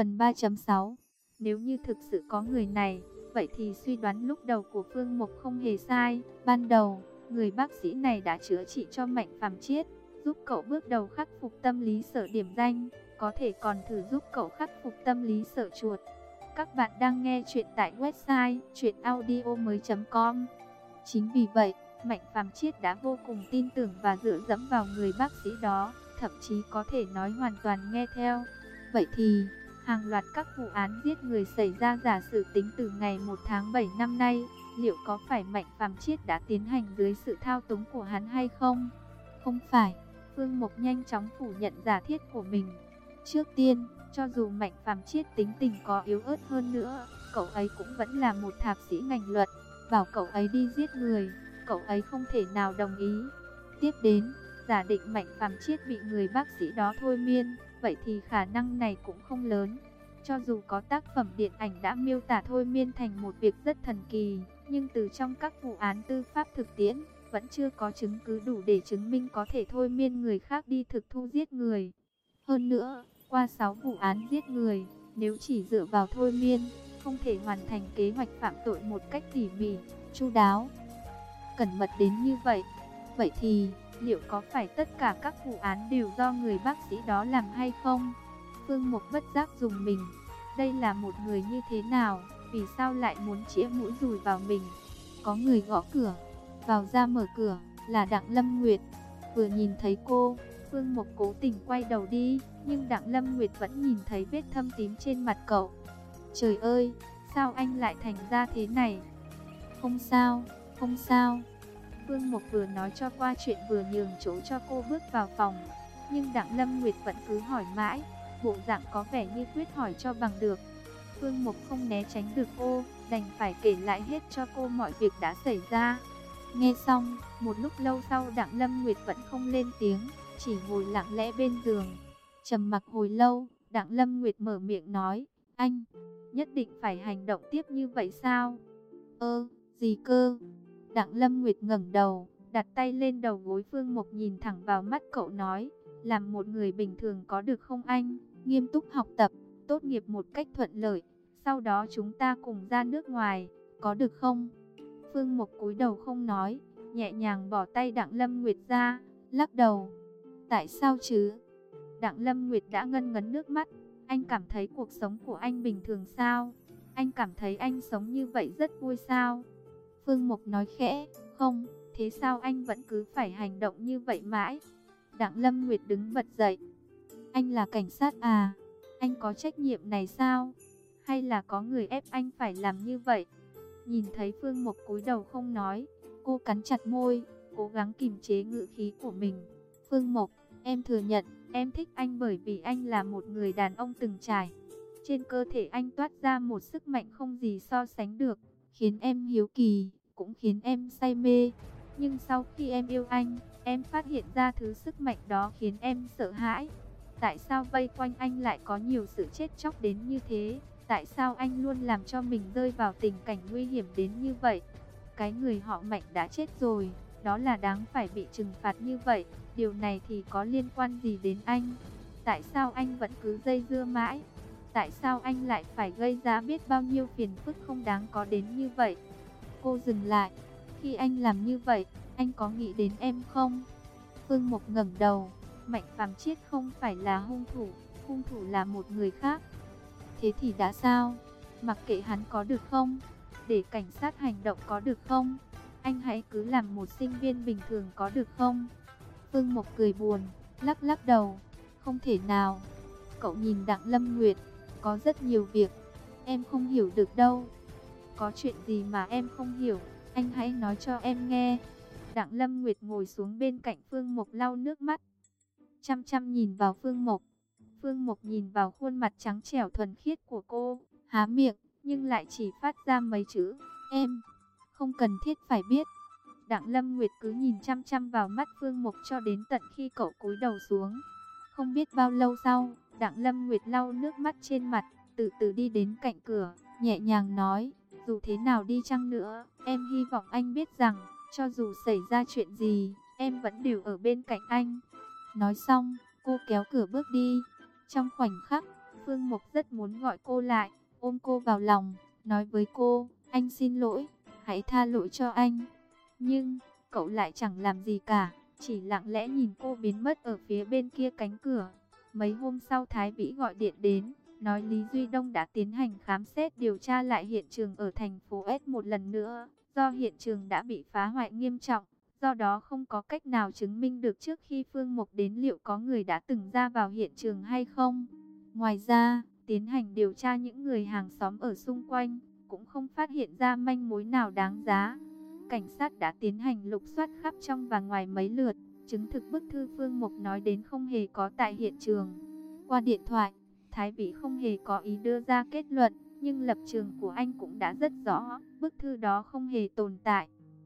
Phần 3.6. Nếu như thực sự có người này, vậy thì suy đoán lúc đầu của Phương Mộc không hề sai. Ban đầu, người bác sĩ này đã chữa trị cho Mạnh Phàm Chiết, giúp cậu bước đầu khắc phục tâm lý sợ điểm danh, có thể còn thử giúp cậu khắc phục tâm lý sợ chuột. Các bạn đang nghe chuyện tại website chuyenaudio.com. Chính vì vậy, Mạnh Phàm Chiết đã vô cùng tin tưởng và dựa dẫm vào người bác sĩ đó, thậm chí có thể nói hoàn toàn nghe theo. Vậy thì, hàng loạt các vụ án giết người xảy ra giả sử tính từ ngày 1 tháng 7 năm nay, liệu có phải Mạnh Phàm Chiết đã tiến hành dưới sự thao túng của hắn hay không? Không phải. Phương Mộc nhanh chóng phủ nhận giả thiết của mình. Trước tiên, cho dù Mạnh Phàm Chiết tính tình có yếu ớt hơn nữa, cậu ấy cũng vẫn là một thạc sĩ ngành luật. Bảo cậu ấy đi giết người, cậu ấy không thể nào đồng ý. Tiếp đến, giả định Mạnh Phàm Chiết bị người bác sĩ đó thôi miên, vậy thì khả năng này cũng không lớn. Cho dù có tác phẩm điện ảnh đã miêu tả thôi miên thành một việc rất thần kỳ, nhưng từ trong các vụ án tư pháp thực tiễn, vẫn chưa có chứng cứ đủ để chứng minh có thể thôi miên người khác đi thực thu giết người. Hơn nữa, qua 6 vụ án giết người, nếu chỉ dựa vào thôi miên, không thể hoàn thành kế hoạch phạm tội một cách tỉ mỉ, chu đáo, cẩn mật đến như vậy. Vậy thì, liệu có phải tất cả các vụ án đều do người bác sĩ đó làm hay không? Phương Mộc bất giác dùng mình. Đây là một người như thế nào? Vì sao lại muốn chĩa mũi dùi vào mình? Có người gõ cửa. Vào ra mở cửa là Đặng Lâm Nguyệt. Vừa nhìn thấy cô, Phương Mộc cố tình quay đầu đi, nhưng Đặng Lâm Nguyệt vẫn nhìn thấy vết thâm tím trên mặt cậu. Trời ơi, sao anh lại thành ra thế này? Không sao, không sao. Phương Mộc vừa nói cho qua chuyện vừa nhường chỗ cho cô bước vào phòng. Nhưng Đặng Lâm Nguyệt vẫn cứ hỏi mãi, bộ dạng có vẻ như quyết hỏi cho bằng được. Phương Mộc không né tránh được cô, đành phải kể lại hết cho cô mọi việc đã xảy ra. Nghe xong, một lúc lâu sau Đặng Lâm Nguyệt vẫn không lên tiếng, chỉ ngồi lặng lẽ bên giường. Trầm mặc hồi lâu, Đặng Lâm Nguyệt mở miệng nói, anh nhất định phải hành động tiếp như vậy sao? Gì cơ? Đặng Lâm Nguyệt ngẩng đầu, đặt tay lên đầu gối Phương Mộc, nhìn thẳng vào mắt cậu nói, làm một người bình thường có được không anh? Nghiêm túc học tập, tốt nghiệp một cách thuận lợi, sau đó chúng ta cùng ra nước ngoài, có được không? Phương Mộc cúi đầu không nói, nhẹ nhàng bỏ tay Đặng Lâm Nguyệt ra, lắc đầu. Tại sao chứ? Đặng Lâm Nguyệt đã ngân ngấn nước mắt. Anh cảm thấy cuộc sống của anh bình thường sao? Anh cảm thấy anh sống như vậy rất vui sao? Phương Mộc nói khẽ, không, thế sao anh vẫn cứ phải hành động như vậy mãi? Đặng Lâm Nguyệt đứng bật dậy. Anh là cảnh sát à? Anh có trách nhiệm này sao? Hay là có người ép anh phải làm như vậy? Nhìn thấy Phương Mộc cúi đầu không nói, cô cắn chặt môi, cố gắng kìm chế ngữ khí của mình. Phương Mộc, em thừa nhận, em thích anh bởi vì anh là một người đàn ông từng trải. Trên cơ thể anh toát ra một sức mạnh không gì so sánh được, khiến em hiếu kỳ, cũng khiến em say mê. Nhưng sau khi em yêu anh, em phát hiện ra thứ sức mạnh đó khiến em sợ hãi. Tại sao vây quanh anh lại có nhiều sự chết chóc đến như thế? Tại sao anh luôn làm cho mình rơi vào tình cảnh nguy hiểm đến như vậy? Cái người họ Mạnh đã chết rồi, đó là đáng phải bị trừng phạt như vậy. Điều này thì có liên quan gì đến anh? Tại sao anh vẫn cứ dây dưa mãi? Tại sao anh lại phải gây ra biết bao nhiêu phiền phức không đáng có đến như vậy? Cô dừng lại. Khi anh làm như vậy, anh có nghĩ đến em không? Phương Mộc ngẩng đầu. Mạnh Phàm Chiết không phải là hung thủ là một người khác. Thế thì đã sao? Mặc kệ hắn có được không? Để cảnh sát hành động có được không? Anh hãy cứ làm một sinh viên bình thường có được không? Phương Mộc cười buồn, lắc lắc đầu. Không thể nào. Cậu nhìn Đặng Lâm Nguyệt, có rất nhiều việc em không hiểu được đâu. Có chuyện gì mà em không hiểu, anh hãy nói cho em nghe. Đặng Lâm Nguyệt ngồi xuống bên cạnh Phương Mộc lau nước mắt, chăm chăm nhìn vào Phương Mộc. Phương Mộc nhìn vào khuôn mặt trắng trẻo thuần khiết của cô, há miệng, nhưng lại chỉ phát ra mấy chữ, em. Không cần thiết phải biết. Đặng Lâm Nguyệt cứ nhìn chăm chăm vào mắt Phương Mộc cho đến tận khi cậu cúi đầu xuống. Không biết bao lâu sau, Đặng Lâm Nguyệt lau nước mắt trên mặt, từ từ đi đến cạnh cửa, nhẹ nhàng nói, dù thế nào đi chăng nữa, em hy vọng anh biết rằng, cho dù xảy ra chuyện gì, em vẫn đều ở bên cạnh anh. Nói xong, cô kéo cửa bước đi. Trong khoảnh khắc, Phương Mục rất muốn gọi cô lại, ôm cô vào lòng, nói với cô, anh xin lỗi, hãy tha lỗi cho anh. Nhưng, cậu lại chẳng làm gì cả, chỉ lặng lẽ nhìn cô biến mất ở phía bên kia cánh cửa. Mấy hôm sau Thái Vĩ gọi điện đến, nói Lý Duy Đông đã tiến hành khám xét điều tra lại hiện trường ở thành phố S một lần nữa. Do hiện trường đã bị phá hoại nghiêm trọng, do đó không có cách nào chứng minh được trước khi Phương Mục đến liệu có người đã từng ra vào hiện trường hay không. Ngoài ra, tiến hành điều tra những người hàng xóm ở xung quanh, cũng không phát hiện ra manh mối nào đáng giá. Cảnh sát đã tiến hành lục soát khắp trong và ngoài mấy lượt, chứng thực bức thư Phương Mục nói đến không hề có tại hiện trường. Qua điện thoại, Thái Vĩ không hề có ý đưa ra kết luận, nhưng lập trường của anh cũng đã rất rõ, bức thư đó không hề tồn tại.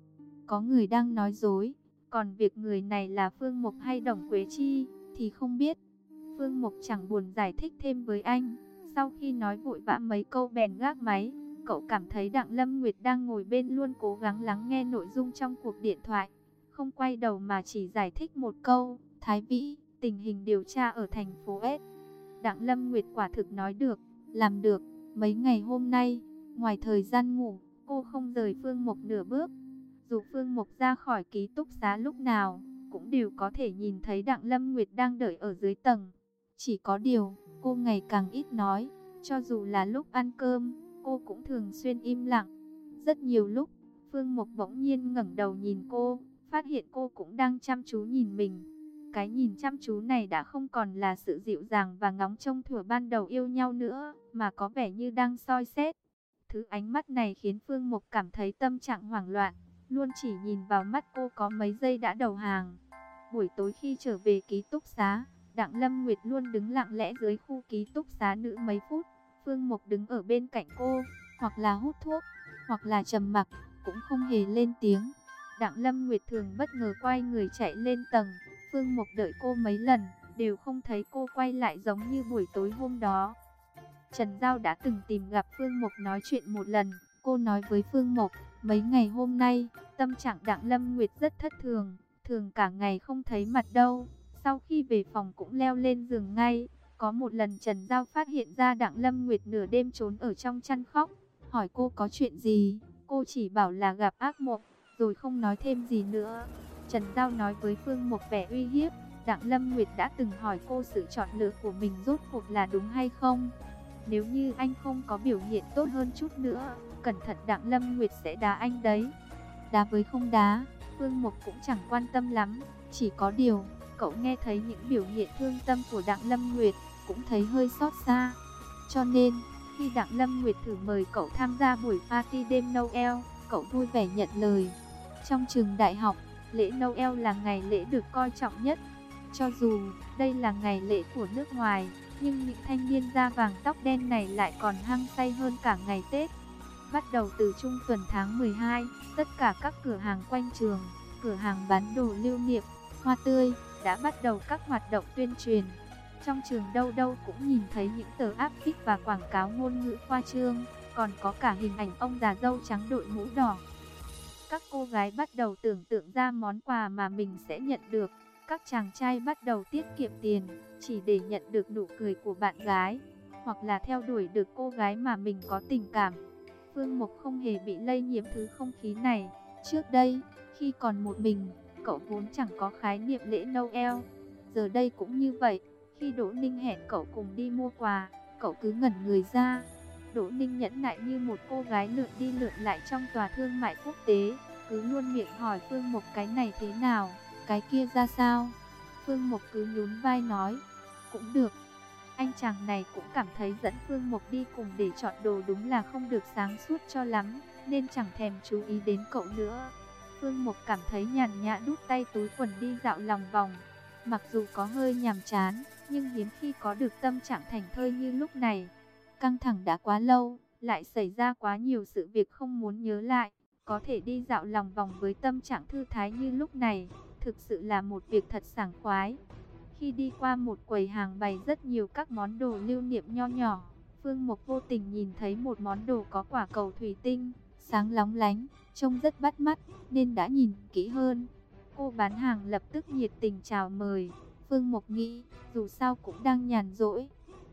Có người đang nói dối, còn việc người này là Phương Mục hay Đồng Quế Chi thì không biết. Phương Mục chẳng buồn giải thích thêm với anh, sau khi nói vội vã mấy câu bèn gác máy. Cậu cảm thấy Đặng Lâm Nguyệt đang ngồi bên luôn cố gắng lắng nghe nội dung trong cuộc điện thoại, không quay đầu mà chỉ giải thích một câu, Thái Vĩ, tình hình điều tra ở thành phố S. Đặng Lâm Nguyệt quả thực nói được, làm được. Mấy ngày hôm nay, ngoài thời gian ngủ, cô không rời Phương Mục nửa bước. Dù Phương Mục ra khỏi ký túc xá lúc nào, cũng đều có thể nhìn thấy Đặng Lâm Nguyệt đang đợi ở dưới tầng. Chỉ có điều, cô ngày càng ít nói, cho dù là lúc ăn cơm, cô cũng thường xuyên im lặng. Rất nhiều lúc, Phương Mục bỗng nhiên ngẩng đầu nhìn cô, phát hiện cô cũng đang chăm chú nhìn mình. Cái nhìn chăm chú này đã không còn là sự dịu dàng và ngóng trông thuở ban đầu yêu nhau nữa, mà có vẻ như đang soi xét. Thứ ánh mắt này khiến Phương Mục cảm thấy tâm trạng hoảng loạn, luôn chỉ nhìn vào mắt cô có mấy giây đã đầu hàng. Buổi tối khi trở về ký túc xá, Đặng Lâm Nguyệt luôn đứng lặng lẽ dưới khu ký túc xá nữ mấy phút. Phương Mục đứng ở bên cạnh cô, hoặc là hút thuốc, hoặc là trầm mặc, cũng không hề lên tiếng. Đặng Lâm Nguyệt thường bất ngờ quay người chạy lên tầng. Phương Mục đợi cô mấy lần, đều không thấy cô quay lại giống như buổi tối hôm đó. Trần Giao đã từng tìm gặp Phương Mục nói chuyện một lần. Cô nói với Phương Mục, mấy ngày hôm nay, tâm trạng Đặng Lâm Nguyệt rất thất thường, thường cả ngày không thấy mặt đâu. Sau khi về phòng cũng leo lên giường ngay. Có một lần Trần Giao phát hiện ra Đặng Lâm Nguyệt nửa đêm trốn ở trong chăn khóc, hỏi cô có chuyện gì, cô chỉ bảo là gặp ác mộng, rồi không nói thêm gì nữa. Trần Giao nói với Phương Mục vẻ uy hiếp, Đặng Lâm Nguyệt đã từng hỏi cô sự chọn lựa của mình rốt cuộc là đúng hay không. Nếu như anh không có biểu hiện tốt hơn chút nữa, cẩn thận Đặng Lâm Nguyệt sẽ đá anh đấy. Đá với không đá, Phương Mục cũng chẳng quan tâm lắm, chỉ có điều, cậu nghe thấy những biểu hiện thương tâm của Đặng Lâm Nguyệt, cũng thấy hơi xót xa. Cho nên, khi Đặng Lâm Nguyệt thử mời cậu tham gia buổi party đêm Noel, cậu vui vẻ nhận lời. Trong trường đại học, lễ Noel là ngày lễ được coi trọng nhất. Cho dù đây là ngày lễ của nước ngoài, nhưng những thanh niên da vàng tóc đen này lại còn hăng say hơn cả ngày Tết. Bắt đầu từ trung tuần tháng 12, tất cả các cửa hàng quanh trường, cửa hàng bán đồ lưu niệm, hoa tươi, đã bắt đầu các hoạt động tuyên truyền. Trong trường đâu đâu cũng nhìn thấy những tờ áp phích và quảng cáo ngôn ngữ khoa trương, còn có cả hình ảnh ông già râu trắng đội mũ đỏ. Các cô gái bắt đầu tưởng tượng ra món quà mà mình sẽ nhận được. Các chàng trai bắt đầu tiết kiệm tiền, chỉ để nhận được nụ cười của bạn gái, hoặc là theo đuổi được cô gái mà mình có tình cảm. Phương Mục không hề bị lây nhiễm thứ không khí này. Trước đây, khi còn một mình, cậu vốn chẳng có khái niệm lễ Noel. Giờ đây cũng như vậy, khi Đỗ Ninh hẹn cậu cùng đi mua quà, cậu cứ ngẩn người ra. Đỗ Ninh nhẫn nại như một cô gái lượn đi lượn lại trong tòa thương mại quốc tế, cứ luôn miệng hỏi Phương Mục cái này thế nào, cái kia ra sao. Phương Mục cứ nhún vai nói, cũng được. Anh chàng này cũng cảm thấy dẫn Phương Mục đi cùng để chọn đồ đúng là không được sáng suốt cho lắm, nên chẳng thèm chú ý đến cậu nữa. Phương Mục cảm thấy nhàn nhã đút tay túi quần đi dạo lòng vòng. Mặc dù có hơi nhàm chán, nhưng hiếm khi có được tâm trạng thảnh thơi như lúc này. Căng thẳng đã quá lâu, lại xảy ra quá nhiều sự việc không muốn nhớ lại. Có thể đi dạo lòng vòng với tâm trạng thư thái như lúc này, thực sự là một việc thật sảng khoái. Khi đi qua một quầy hàng bày rất nhiều các món đồ lưu niệm nho nhỏ, Phương Mục vô tình nhìn thấy một món đồ có quả cầu thủy tinh, sáng lóng lánh, trông rất bắt mắt, nên đã nhìn kỹ hơn. Cô bán hàng lập tức nhiệt tình chào mời. Phương Mục nghĩ, dù sao cũng đang nhàn rỗi,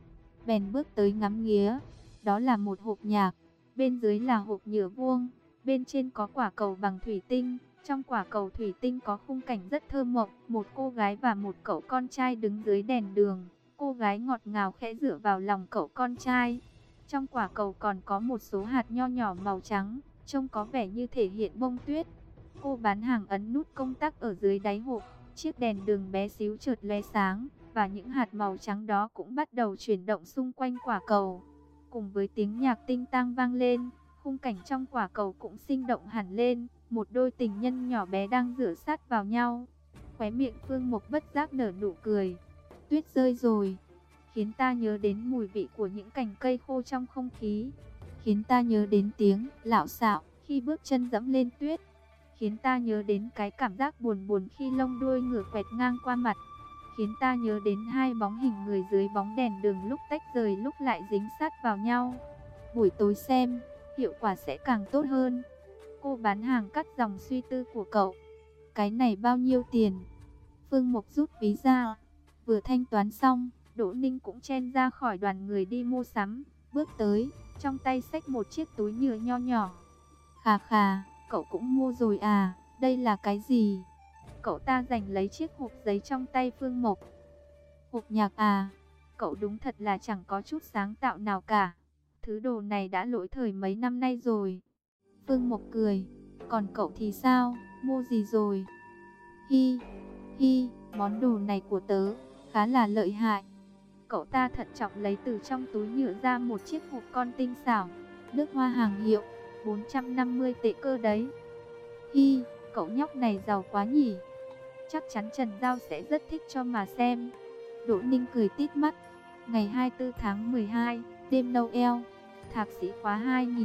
bèn bước tới ngắm nghía. Đó là một hộp nhạc, bên dưới là hộp nhựa vuông, bên trên có quả cầu bằng thủy tinh. Trong quả cầu thủy tinh có khung cảnh rất thơ mộng, một cô gái và một cậu con trai đứng dưới đèn đường. Cô gái ngọt ngào khẽ dựa vào lòng cậu con trai. Trong quả cầu còn có một số hạt nho nhỏ màu trắng, trông có vẻ như thể hiện bông tuyết. Cô bán hàng ấn nút công tắc ở dưới đáy hộp, chiếc đèn đường bé xíu chợt lóe sáng, và những hạt màu trắng đó cũng bắt đầu chuyển động xung quanh quả cầu. Cùng với tiếng nhạc tinh tang vang lên, khung cảnh trong quả cầu cũng sinh động hẳn lên, một đôi tình nhân nhỏ bé đang dựa sát vào nhau. Khóe miệng Phương Mộc bất giác nở nụ cười. Tuyết rơi rồi, khiến ta nhớ đến mùi vị của những cành cây khô trong không khí, khiến ta nhớ đến tiếng lạo xạo khi bước chân dẫm lên tuyết, khiến ta nhớ đến cái cảm giác buồn buồn khi lông đuôi ngựa quẹt ngang qua mặt, khiến ta nhớ đến hai bóng hình người dưới bóng đèn đường lúc tách rời lúc lại dính sát vào nhau. Buổi tối xem, hiệu quả sẽ càng tốt hơn. Cô bán hàng cắt dòng suy tư của cậu. Cái này bao nhiêu tiền? Phương Mộc rút ví ra. Vừa thanh toán xong, Đỗ Ninh cũng chen ra khỏi đoàn người đi mua sắm, bước tới, trong tay xách một chiếc túi nhựa nho nhỏ. Khà khà, cậu cũng mua rồi à, đây là cái gì? Cậu ta giành lấy chiếc hộp giấy trong tay Phương Mộc. Hộp nhạc à? Cậu đúng thật là chẳng có chút sáng tạo nào cả. Thứ đồ này đã lỗi thời mấy năm nay rồi. Phương Mộc cười. Còn cậu thì sao? Mua gì rồi? Hi, hi, món đồ này của tớ khá là lợi hại. Cậu ta thận trọng lấy từ trong túi nhựa ra một chiếc hộp con tinh xảo. Nước hoa hàng hiệu, 450 tệ cơ đấy. Hi, cậu nhóc này giàu quá nhỉ. Chắc chắn Trần Giao sẽ rất thích cho mà xem. Đỗ Ninh cười tít mắt. Ngày 24 tháng 12, đêm Noel, Thạc sĩ khóa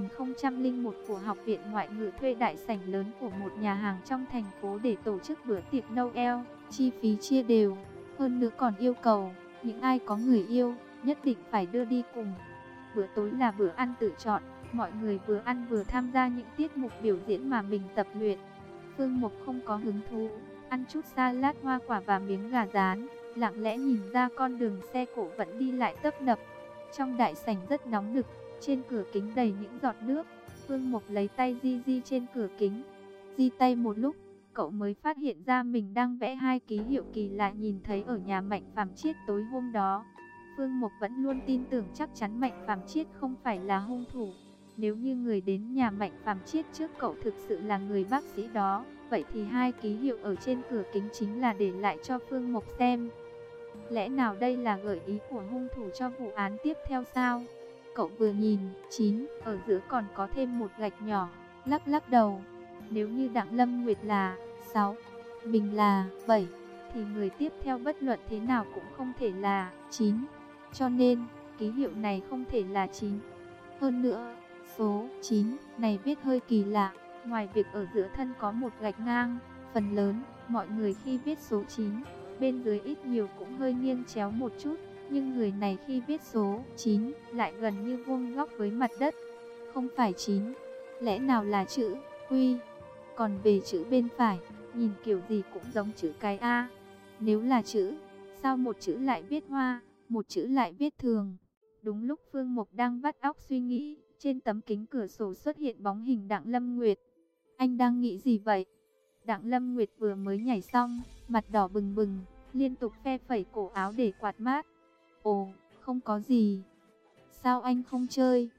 2001 của Học viện Ngoại ngữ thuê đại sảnh lớn của một nhà hàng trong thành phố để tổ chức bữa tiệc Noel. Chi phí chia đều, hơn nữa còn yêu cầu những ai có người yêu nhất định phải đưa đi cùng. Bữa tối là bữa ăn tự chọn, mọi người vừa ăn vừa tham gia những tiết mục biểu diễn mà mình tập luyện. Phương Mộc không có hứng thú, ăn chút salad hoa quả và miếng gà rán, lặng lẽ nhìn ra con đường xe cộ vẫn đi lại tấp nập. Trong đại sảnh rất nóng nực, trên cửa kính đầy những giọt nước. Phương Mộc lấy tay di trên cửa kính. Di tay một lúc, cậu mới phát hiện ra mình đang vẽ hai ký hiệu kỳ lạ nhìn thấy ở nhà Mạnh Phàm Chiết tối hôm đó. Phương Mộc vẫn luôn tin tưởng chắc chắn Mạnh Phàm Chiết không phải là hung thủ. Nếu như người đến nhà Mạnh Phàm Chiết trước cậu thực sự là người bác sĩ đó, vậy thì hai ký hiệu ở trên cửa kính chính là để lại cho Phương Mộc xem. Lẽ nào đây là gợi ý của hung thủ cho vụ án tiếp theo sao? Cậu vừa nhìn, 9, ở giữa còn có thêm một gạch nhỏ, lắc đầu. Nếu như Đặng Lâm Nguyệt là 6, mình là 7, thì người tiếp theo bất luận thế nào cũng không thể là 9. Cho nên, ký hiệu này không thể là 9. Hơn nữa, số 9 này viết hơi kỳ lạ. Ngoài việc ở giữa thân có một gạch ngang, phần lớn, mọi người khi viết số 9, bên dưới ít nhiều cũng hơi nghiêng chéo một chút. Nhưng người này khi viết số 9 lại gần như vuông góc với mặt đất. Không phải 9, lẽ nào là chữ Quy? Còn về chữ bên phải, nhìn kiểu gì cũng giống chữ cái A. Nếu là chữ, sao một chữ lại viết hoa, một chữ lại viết thường? Đúng lúc Phương Mộc đang vắt óc suy nghĩ, trên tấm kính cửa sổ xuất hiện bóng hình Đặng Lâm Nguyệt. Anh đang nghĩ gì vậy? Đặng Lâm Nguyệt vừa mới nhảy xong, mặt đỏ bừng bừng, liên tục phe phẩy cổ áo để quạt mát. Ồ, không có gì. Sao anh không chơi?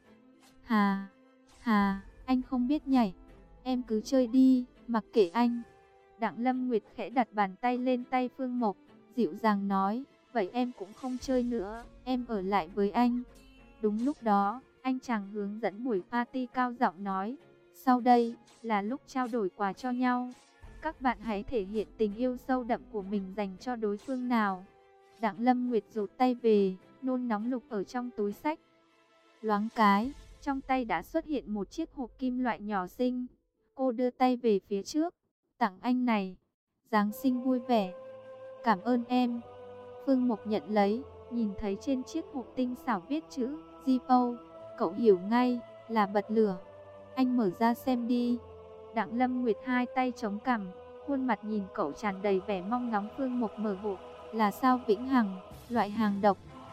Hà, anh không biết nhảy. Em cứ chơi đi, mặc kệ anh. Đặng Lâm Nguyệt khẽ đặt bàn tay lên tay Phương Mộc, dịu dàng nói, vậy em cũng không chơi nữa, em ở lại với anh. Đúng lúc đó, anh chàng hướng dẫn buổi party cao giọng nói, sau đây là lúc trao đổi quà cho nhau. Các bạn hãy thể hiện tình yêu sâu đậm của mình dành cho đối phương nào. Đặng Lâm Nguyệt rụt tay về, nôn nóng lục ở trong túi xách. Loáng cái, trong tay đã xuất hiện một chiếc hộp kim loại nhỏ xinh. Cô đưa tay về phía trước, tặng anh này. Giáng sinh vui vẻ. Cảm ơn em. Phương Mộc nhận lấy, nhìn thấy trên chiếc hộp tinh xảo viết chữ Zippo. Cậu hiểu ngay, là bật lửa. Anh mở ra xem đi. Đặng Lâm Nguyệt hai tay chống cằm, khuôn mặt nhìn cậu tràn đầy vẻ mong ngóng. Phương Mộc mở hộp. Là sao Vĩnh Hằng, loại hàng độc.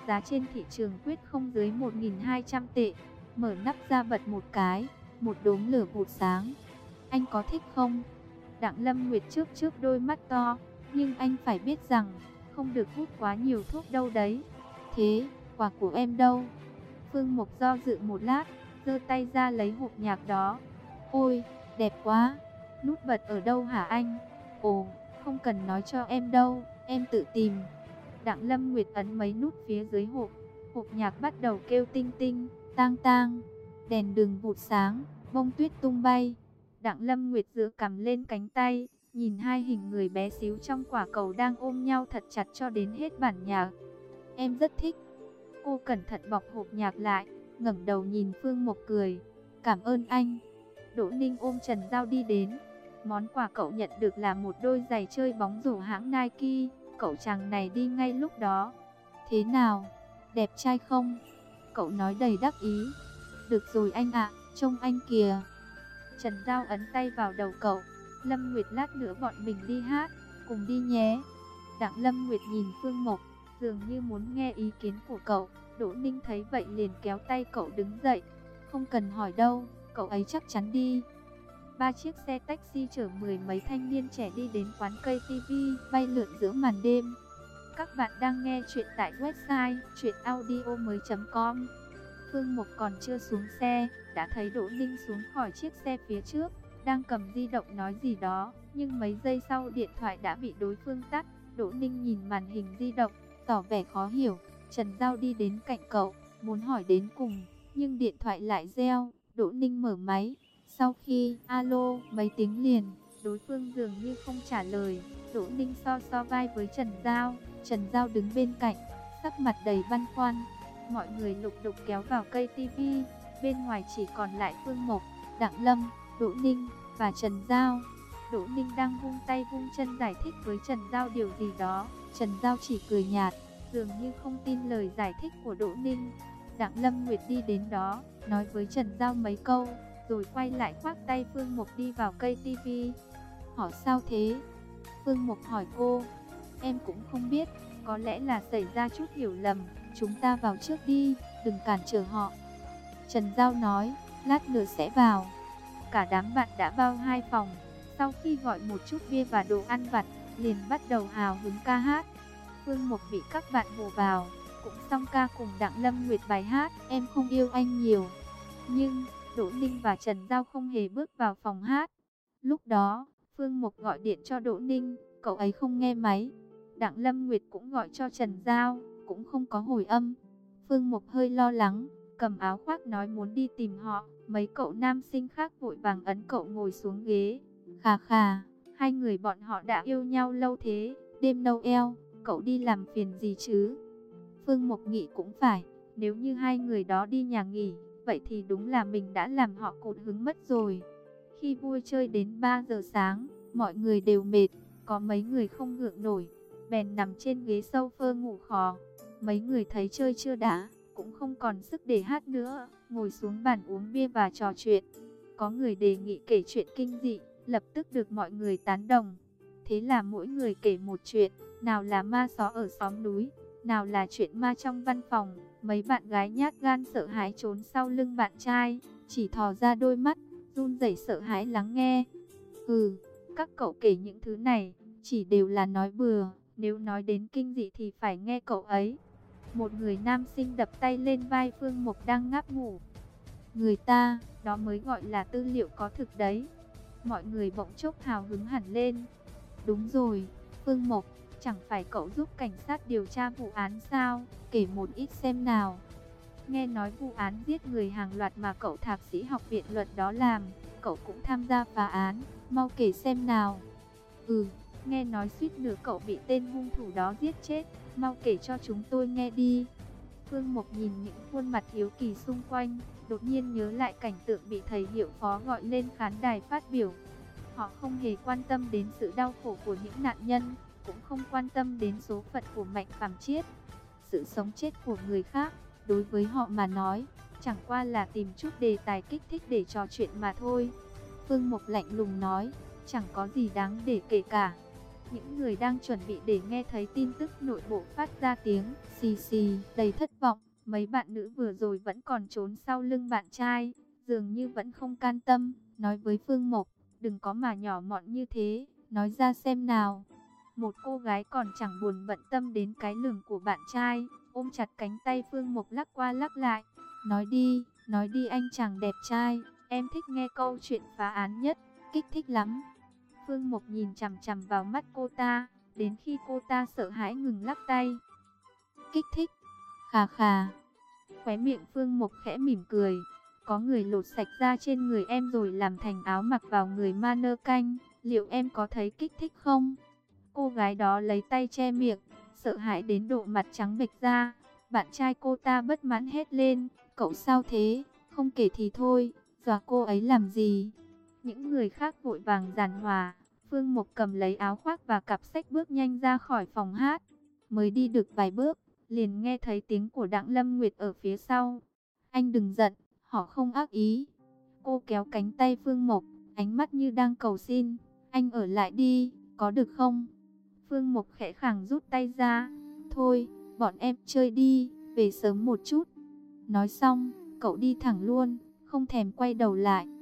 giá trên thị trường quyết không dưới 1.200 tệ. Mở nắp ra bật một cái, một đốm lửa vụt sáng. Anh có thích không? Đặng Lâm Nguyệt trước đôi mắt to, nhưng anh phải biết rằng không được hút quá nhiều thuốc đâu đấy. Thế, quà của em đâu? Phương Mộc do dự một lát, giơ tay ra lấy hộp nhạc đó. Ôi, đẹp quá. Nút bật ở đâu hả anh? Ồ, không cần nói cho em đâu, em tự tìm. Đặng Lâm Nguyệt ấn mấy nút phía dưới hộp. Hộp nhạc bắt đầu kêu tinh tinh, tang tang. Đèn đường vụt sáng, bông tuyết tung bay. Đặng Lâm Nguyệt giơ cằm lên cánh tay, nhìn hai hình người bé xíu trong quả cầu đang ôm nhau thật chặt cho đến hết bản nhạc. Em rất thích. Cô cẩn thận bọc hộp nhạc lại, ngẩng đầu nhìn Phương Mộc cười. Cảm ơn anh. Đỗ Ninh ôm Trần Giao đi đến. Món quà cậu nhận được là một đôi giày chơi bóng rổ hãng Nike. Cậu chàng này đi ngay lúc đó. Thế nào? Đẹp trai không? Cậu nói đầy đắc ý. Được rồi anh ạ, trông anh kìa. Trần Giao ấn tay vào đầu cậu. Lâm Nguyệt lát nữa bọn mình đi hát, cùng đi nhé. Đặng Lâm Nguyệt nhìn Phương Mộc, dường như muốn nghe ý kiến của cậu. Đỗ Ninh thấy vậy liền kéo tay cậu đứng dậy. Không cần hỏi đâu, cậu ấy chắc chắn đi. 3 chiếc xe taxi chở 10 mấy thanh niên trẻ đi đến quán cây TV, bay lượn giữa màn đêm. Các bạn đang nghe chuyện tại website chuyenaudio.com. Phương Mộc còn chưa xuống xe, đã thấy Đỗ Ninh xuống khỏi chiếc xe phía trước, đang cầm di động nói gì đó, nhưng mấy giây sau điện thoại đã bị đối phương tắt. Đỗ Ninh nhìn màn hình di động, tỏ vẻ khó hiểu. Trần Giao đi đến cạnh cậu, muốn hỏi đến cùng, nhưng điện thoại lại reo. Đỗ Ninh mở máy, sau khi alo mấy tiếng liền, đối phương dường như không trả lời. Đỗ Ninh so vai với Trần Giao đứng bên cạnh, sắc mặt đầy băn khoăn. Mọi người lục đục kéo vào cây tivi, bên ngoài chỉ còn lại Phương Mộc, Đặng Lâm, Đỗ Ninh và Trần Giao. Đỗ Ninh đang vung tay vung chân giải thích với Trần Giao điều gì đó. Trần Giao chỉ cười nhạt, dường như không tin lời giải thích của Đỗ Ninh. Đặng Lâm Nguyệt đi đến đó, nói với Trần Giao mấy câu, rồi quay lại khoác tay Phương Mộc đi vào cây tivi. Hỏi sao thế? Phương Mộc hỏi cô. Em cũng không biết, có lẽ là xảy ra chút hiểu lầm. Chúng ta vào trước đi, đừng cản trở họ. Trần Giao nói, lát nữa sẽ vào. Cả đám bạn đã bao 2 phòng. Sau khi gọi một chút bia và đồ ăn vặt, liền bắt đầu hào hứng ca hát. Phương Mộc bị các bạn hô vào, cũng song ca cùng Đặng Lâm Nguyệt bài hát Em Không Yêu Anh Nhiều. Nhưng Đỗ Ninh và Trần Giao không hề bước vào phòng hát. Lúc đó, Phương Mộc gọi điện cho Đỗ Ninh, cậu ấy không nghe máy. Đặng Lâm Nguyệt cũng gọi cho Trần Giao, cũng không có hồi âm. Phương Mộc hơi lo lắng, cầm áo khoác nói muốn đi tìm họ. Mấy cậu nam sinh khác vội vàng ấn cậu ngồi xuống ghế. Khà khà, hai người bọn họ đã yêu nhau lâu thế, đêm Noel, cậu đi làm phiền gì chứ? Phương Mộc nghĩ cũng phải, nếu như hai người đó đi nhà nghỉ, vậy thì đúng là mình đã làm họ cụt hứng mất rồi. Khi vui chơi đến 3 giờ sáng, mọi người đều mệt, có mấy người không gượng nổi, bèn nằm trên ghế sofa ngủ khò. Mấy người thấy chơi chưa đã, cũng không còn sức để hát nữa, ngồi xuống bàn uống bia và trò chuyện. Có người đề nghị kể chuyện kinh dị, lập tức được mọi người tán đồng. Thế là mỗi người kể một chuyện, nào là ma só ở xóm núi, nào là chuyện ma trong văn phòng. Mấy bạn gái nhát gan sợ hãi trốn sau lưng bạn trai, chỉ thò ra đôi mắt, run rẩy sợ hãi lắng nghe. Các cậu kể những thứ này, chỉ đều là nói bừa, nếu nói đến kinh dị thì phải nghe cậu ấy. Một người nam sinh đập tay lên vai Phương Mộc đang ngáp ngủ. Người ta, đó mới gọi là tư liệu có thực đấy. Mọi người bỗng chốc hào hứng hẳn lên. Đúng rồi, Phương Mộc, chẳng phải cậu giúp cảnh sát điều tra vụ án sao? Kể một ít xem nào. Nghe nói vụ án giết người hàng loạt mà cậu thạc sĩ học viện luật đó làm, cậu cũng tham gia phá án, mau kể xem nào. Nghe nói suýt nữa cậu bị tên hung thủ đó giết chết, mau kể cho chúng tôi nghe đi. Phương Mộc nhìn những khuôn mặt hiếu kỳ xung quanh, đột nhiên nhớ lại cảnh tượng bị thầy hiệu phó gọi lên khán đài phát biểu. Họ không hề quan tâm đến sự đau khổ của những nạn nhân, cũng không quan tâm đến số phận của Mạnh Phàm Chiết. Sự sống chết của người khác, đối với họ mà nói, chẳng qua là tìm chút đề tài kích thích để trò chuyện mà thôi. Phương Mộc lạnh lùng nói, chẳng có gì đáng để kể cả. Những người đang chuẩn bị để nghe thấy tin tức nội bộ phát ra tiếng xì xì đầy thất vọng. Mấy bạn nữ vừa rồi vẫn còn trốn sau lưng bạn trai, dường như vẫn không can tâm, nói với Phương Mộc, đừng có mà nhỏ mọn như thế, nói ra xem nào. Một cô gái còn chẳng buồn bận tâm đến cái lườm của bạn trai, ôm chặt cánh tay Phương Mộc lắc qua lắc lại. Nói đi anh chàng đẹp trai, em thích nghe câu chuyện phá án nhất, kích thích lắm. Phương Mộc nhìn chằm chằm vào mắt cô ta, đến khi cô ta sợ hãi ngừng lắc tay. Kích thích, khà khà. Khóe miệng Phương Mộc khẽ mỉm cười. Có người lột sạch da trên người em rồi làm thành áo mặc vào người ma nơ canh, liệu em có thấy kích thích không? Cô gái đó lấy tay che miệng, sợ hãi đến độ mặt trắng bệch ra. Bạn trai cô ta bất mãn hét lên, cậu sao thế, không kể thì thôi, dọa cô ấy làm gì? Những người khác vội vàng giàn hòa. Phương Mộc cầm lấy áo khoác và cặp sách bước nhanh ra khỏi phòng hát. Mới đi được vài bước, liền nghe thấy tiếng của Đặng Lâm Nguyệt ở phía sau. Anh đừng giận, họ không ác ý. Cô kéo cánh tay Phương Mộc, ánh mắt như đang cầu xin. Anh ở lại đi, có được không? Phương Mộc khẽ khàng rút tay ra. Thôi, bọn em chơi đi, về sớm một chút. Nói xong, cậu đi thẳng luôn, không thèm quay đầu lại.